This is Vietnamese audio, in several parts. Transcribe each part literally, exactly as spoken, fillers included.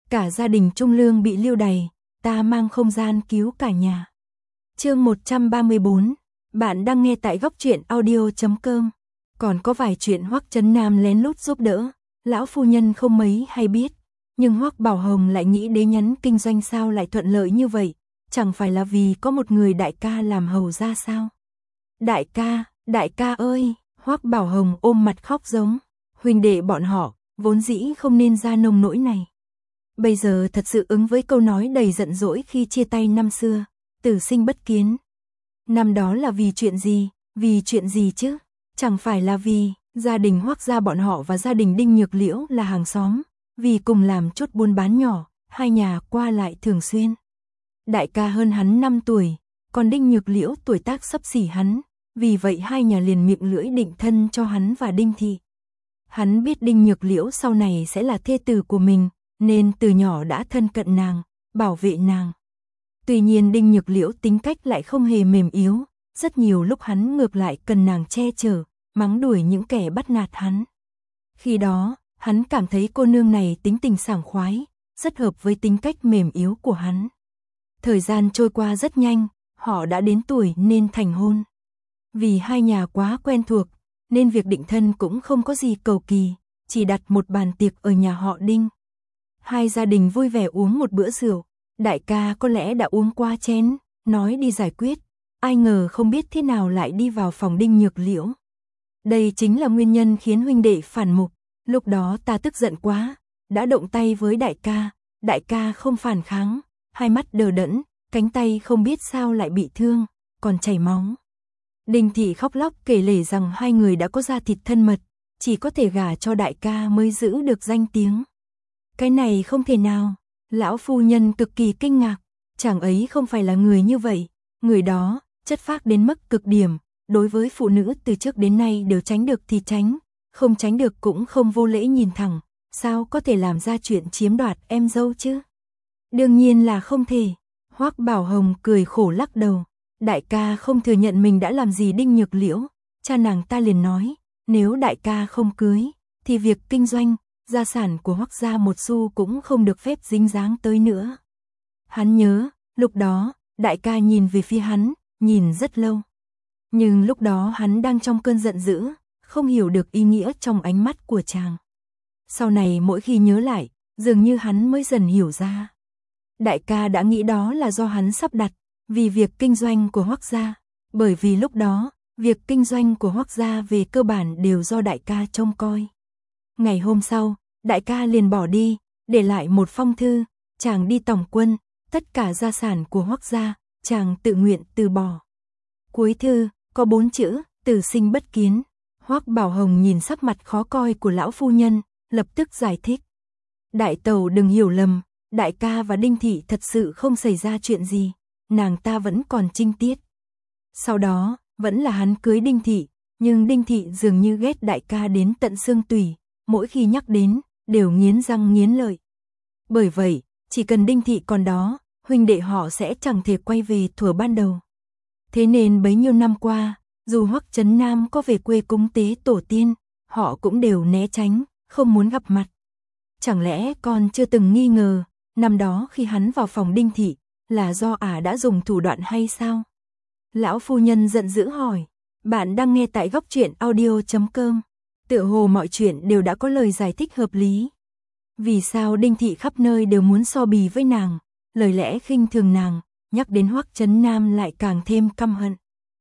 cả gia đình Trung Lương bị lưu đày, ta mang không gian cứu cả nhà. Chương một trăm ba mươi bốn, bạn đang nghe tại góc truyện audio chấm com. Còn có vài chuyện Hoắc Trấn Nam lén lút giúp đỡ, lão phu nhân không mấy hay biết, nhưng Hoắc Bảo Hồng lại nghĩ đế nhắn kinh doanh sao lại thuận lợi như vậy, chẳng phải là vì có một người đại ca làm hầu ra sao? Đại ca, đại ca ơi, Hoắc Bảo Hồng ôm mặt khóc giống, huynh đệ bọn họ, vốn dĩ không nên ra nông nỗi này. Bây giờ thật sự ứng với câu nói đầy giận dỗi khi chia tay năm xưa, tử sinh bất kiến. Năm đó là vì chuyện gì, vì chuyện gì chứ? Chẳng phải là vì gia đình Hoắc gia bọn họ và gia đình Đinh Nhược Liễu là hàng xóm, vì cùng làm chút buôn bán nhỏ, hai nhà qua lại thường xuyên. Đại ca hơn hắn năm tuổi, còn Đinh Nhược Liễu tuổi tác xấp xỉ hắn, vì vậy hai nhà liền miệng lưỡi định thân cho hắn và Đinh thị. Hắn biết Đinh Nhược Liễu sau này sẽ là thê tử của mình, nên từ nhỏ đã thân cận nàng, bảo vệ nàng. Tuy nhiên Đinh Nhược Liễu tính cách lại không hề mềm yếu, rất nhiều lúc hắn ngược lại cần nàng che chở, mắng đuổi những kẻ bắt nạt hắn. Khi đó, hắn cảm thấy cô nương này tính tình sảng khoái, rất hợp với tính cách mềm yếu của hắn. Thời gian trôi qua rất nhanh, họ đã đến tuổi nên thành hôn. Vì hai nhà quá quen thuộc, nên việc định thân cũng không có gì cầu kỳ, chỉ đặt một bàn tiệc ở nhà họ Đinh. Hai gia đình vui vẻ uống một bữa rượu, đại ca có lẽ đã uống qua chén, nói đi giải quyết, ai ngờ không biết thế nào lại đi vào phòng Đinh Nhược Liễu. Đây chính là nguyên nhân khiến huynh đệ phản mục, lúc đó ta tức giận quá, đã động tay với đại ca, đại ca không phản kháng, hai mắt đờ đẫn, cánh tay không biết sao lại bị thương, còn chảy máu. Đinh thị khóc lóc kể lể rằng hai người đã có da thịt thân mật, chỉ có thể gả cho đại ca mới giữ được danh tiếng. Cái này không thể nào, lão phu nhân cực kỳ kinh ngạc, chàng ấy không phải là người như vậy, người đó, chất phác đến mức cực điểm, đối với phụ nữ từ trước đến nay đều tránh được thì tránh, không tránh được cũng không vô lễ nhìn thẳng, sao có thể làm ra chuyện chiếm đoạt em dâu chứ? Đương nhiên là không thể. Hoắc Bảo Hồng cười khổ lắc đầu, đại ca không thừa nhận mình đã làm gì Đinh Nhược Liễu, cha nàng ta liền nói, nếu đại ca không cưới, thì việc kinh doanh, gia sản của Hoắc gia một xu cũng không được phép dính dáng tới nữa. Hắn nhớ, lúc đó, đại ca nhìn về phía hắn, nhìn rất lâu. Nhưng lúc đó hắn đang trong cơn giận dữ, không hiểu được ý nghĩa trong ánh mắt của chàng. Sau này mỗi khi nhớ lại, dường như hắn mới dần hiểu ra. Đại ca đã nghĩ đó là do hắn sắp đặt, vì việc kinh doanh của Hoắc gia, bởi vì lúc đó, việc kinh doanh của Hoắc gia về cơ bản đều do đại ca trông coi. Ngày hôm sau, đại ca liền bỏ đi, để lại một phong thư, chàng đi tổng quân, tất cả gia sản của Hoắc gia, chàng tự nguyện từ bỏ. Cuối thư, có bốn chữ, tử sinh bất kiến. Hoắc Bảo Hồng nhìn sắc mặt khó coi của lão phu nhân, lập tức giải thích. Đại tẩu đừng hiểu lầm, đại ca và Đinh thị thật sự không xảy ra chuyện gì, nàng ta vẫn còn trinh tiết. Sau đó, vẫn là hắn cưới Đinh thị, nhưng Đinh thị dường như ghét đại ca đến tận xương tủy, mỗi khi nhắc đến, đều nghiến răng nghiến lợi. Bởi vậy, chỉ cần Đinh thị còn đó, huynh đệ họ sẽ chẳng thể quay về thuở ban đầu. Thế nên bấy nhiêu năm qua, dù Hoắc Trấn Nam có về quê cúng tế tổ tiên, họ cũng đều né tránh, không muốn gặp mặt. Chẳng lẽ con chưa từng nghi ngờ, năm đó khi hắn vào phòng Đinh thị, là do ả đã dùng thủ đoạn hay sao? Lão phu nhân giận dữ hỏi, bạn đang nghe tại góc truyện audio chấm com. Tựa hồ mọi chuyện đều đã có lời giải thích hợp lý. Vì sao Đinh thị khắp nơi đều muốn so bì với nàng, lời lẽ khinh thường nàng, nhắc đến Hoắc Trấn Nam lại càng thêm căm hận.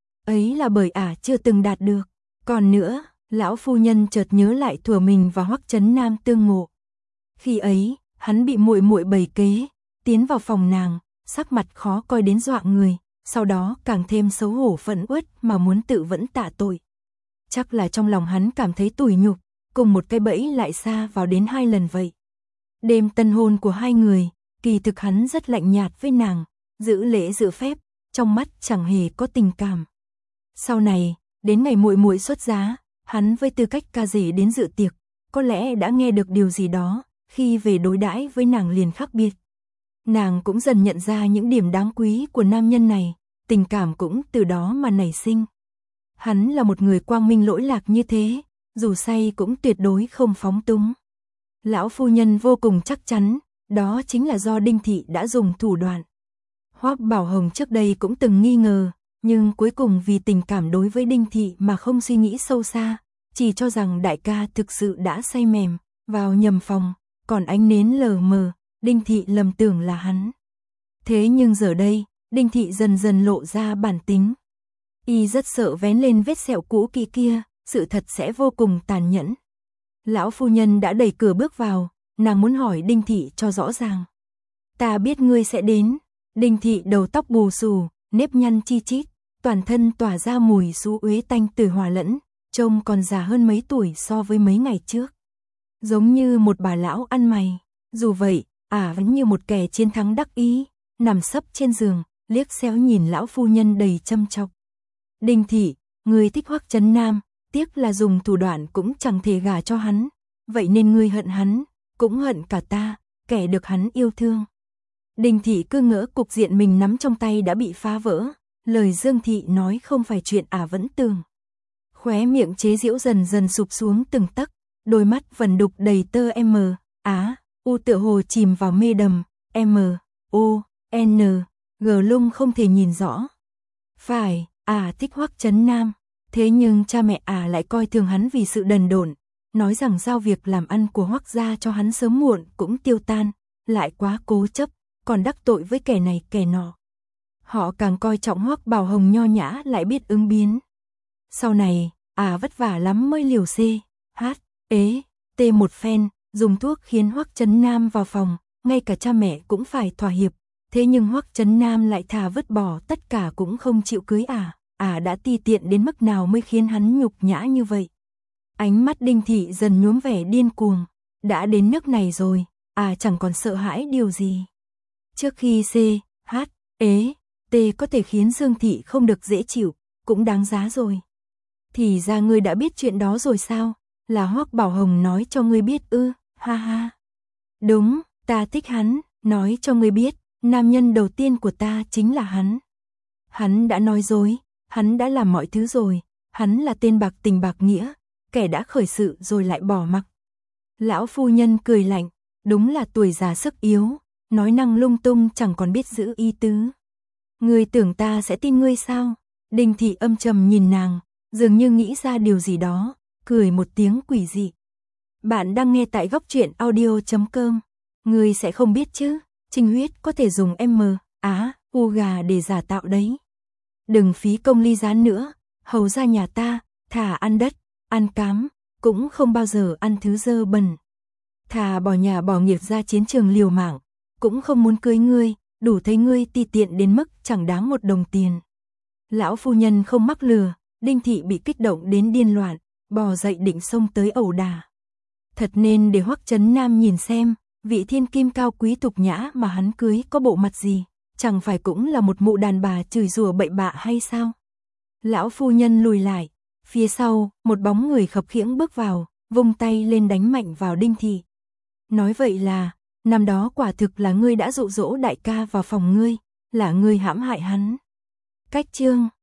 Ấy là bởi ả chưa từng đạt được. Còn nữa, lão phu nhân chợt nhớ lại thuở mình và Hoắc Trấn Nam tương ngộ. Khi ấy, hắn bị muội muội bày kế, tiến vào phòng nàng, sắc mặt khó coi đến dọa người, sau đó càng thêm xấu hổ phẫn uất mà muốn tự vẫn tạ tội. Chắc là trong lòng hắn cảm thấy tủi nhục, cùng một cái bẫy lại xa vào đến hai lần vậy. Đêm tân hôn của hai người, kỳ thực hắn rất lạnh nhạt với nàng, giữ lễ giữ phép, trong mắt chẳng hề có tình cảm. Sau này, đến ngày muội muội xuất giá, hắn với tư cách ca rể đến dự tiệc, có lẽ đã nghe được điều gì đó, khi về đối đãi với nàng liền khác biệt. Nàng cũng dần nhận ra những điểm đáng quý của nam nhân này, tình cảm cũng từ đó mà nảy sinh. Hắn là một người quang minh lỗi lạc như thế, dù say cũng tuyệt đối không phóng túng. Lão phu nhân vô cùng chắc chắn, đó chính là do Đinh Thị đã dùng thủ đoạn. Hoắc Bảo Hồng trước đây cũng từng nghi ngờ, nhưng cuối cùng vì tình cảm đối với Đinh Thị mà không suy nghĩ sâu xa, chỉ cho rằng đại ca thực sự đã say mềm, vào nhầm phòng, còn ánh nến lờ mờ, Đinh Thị lầm tưởng là hắn. Thế nhưng giờ đây, Đinh Thị dần dần lộ ra bản tính. Y rất sợ vén lên vết sẹo cũ kỹ kia, sự thật sẽ vô cùng tàn nhẫn. Lão phu nhân đã đẩy cửa bước vào, nàng muốn hỏi Đinh Thị cho rõ ràng. Ta biết ngươi sẽ đến. Đinh Thị đầu tóc bù xù, nếp nhăn chi chít, toàn thân tỏa ra mùi xú uế tanh từ hòa lẫn, trông còn già hơn mấy tuổi so với mấy ngày trước. Giống như một bà lão ăn mày. Dù vậy, ả à vẫn như một kẻ chiến thắng đắc ý, nằm sấp trên giường, liếc xéo nhìn lão phu nhân đầy châm chọc. Đinh Thị, ngươi thích Hoắc Trấn Nam, tiếc là dùng thủ đoạn cũng chẳng thể gả cho hắn, vậy nên ngươi hận hắn, cũng hận cả ta, kẻ được hắn yêu thương. Đinh Thị cứ ngỡ cục diện mình nắm trong tay đã bị phá vỡ, lời Dương Thị nói không phải chuyện ả à vẫn tưởng. Khóe miệng chế giễu dần dần sụp xuống từng tấc, đôi mắt vẩn đục đầy tơ M, Á, U tựa hồ chìm vào mê đầm, M, O, N, G lung không thể nhìn rõ. Phải, ả à thích Hoắc Trấn Nam, thế nhưng cha mẹ ả à lại coi thường hắn vì sự đần độn, nói rằng giao việc làm ăn của Hoắc gia cho hắn sớm muộn cũng tiêu tan, lại quá cố chấp, còn đắc tội với kẻ này kẻ nọ. Họ càng coi trọng Hoắc Bảo Hồng nho nhã lại biết ứng biến. Sau này, ả à vất vả lắm mới liều C, H, ế, T một phen, dùng thuốc khiến Hoắc Trấn Nam vào phòng, ngay cả cha mẹ cũng phải thỏa hiệp. Thế nhưng Hoắc Trấn Nam lại thà vứt bỏ tất cả cũng không chịu cưới ả, à. ả à đã ti tiện đến mức nào mới khiến hắn nhục nhã như vậy. Ánh mắt Đinh Thị dần nhuốm vẻ điên cuồng, đã đến nước này rồi, ả à chẳng còn sợ hãi điều gì. Trước khi C, H, ế, T có thể khiến Dương Thị không được dễ chịu, cũng đáng giá rồi. Thì ra ngươi đã biết chuyện đó rồi sao? Là Hoắc Bảo Hồng nói cho ngươi biết ư? Ha ha. Đúng, ta thích hắn, nói cho ngươi biết, nam nhân đầu tiên của ta chính là hắn. Hắn đã nói dối, hắn đã làm mọi thứ rồi, hắn là tên bạc tình bạc nghĩa, kẻ đã khởi sự rồi lại bỏ mặc. Lão phu nhân cười lạnh, đúng là tuổi già sức yếu, nói năng lung tung chẳng còn biết giữ ý tứ. Ngươi tưởng ta sẽ tin ngươi sao? Đinh Thị âm trầm nhìn nàng, dường như nghĩ ra điều gì đó, cười một tiếng quỷ dị. Bạn đang nghe tại góc truyện audio chấm com. Ngươi sẽ không biết chứ, trinh huyết có thể dùng M, Á, U gà để giả tạo đấy. Đừng phí công ly gián nữa, hầu ra nhà ta, thà ăn đất, ăn cám, cũng không bao giờ ăn thứ dơ bẩn. Thà bỏ nhà bỏ nghiệp ra chiến trường liều mạng, cũng không muốn cưới ngươi, đủ thấy ngươi ti tiện đến mức chẳng đáng một đồng tiền. Lão phu nhân không mắc lừa, Đinh Thị bị kích động đến điên loạn, bò dậy định xông tới ẩu đả. Thật nên để Hoắc Trấn Nam nhìn xem, vị thiên kim cao quý tục nhã mà hắn cưới có bộ mặt gì, chẳng phải cũng là một mụ đàn bà chửi rủa bậy bạ hay sao? Lão phu nhân lùi lại, phía sau, một bóng người khập khiễng bước vào, vung tay lên đánh mạnh vào Đinh Thị. Nói vậy là, năm đó quả thực là ngươi đã dụ dỗ đại ca vào phòng ngươi, là ngươi hãm hại hắn. Cách chương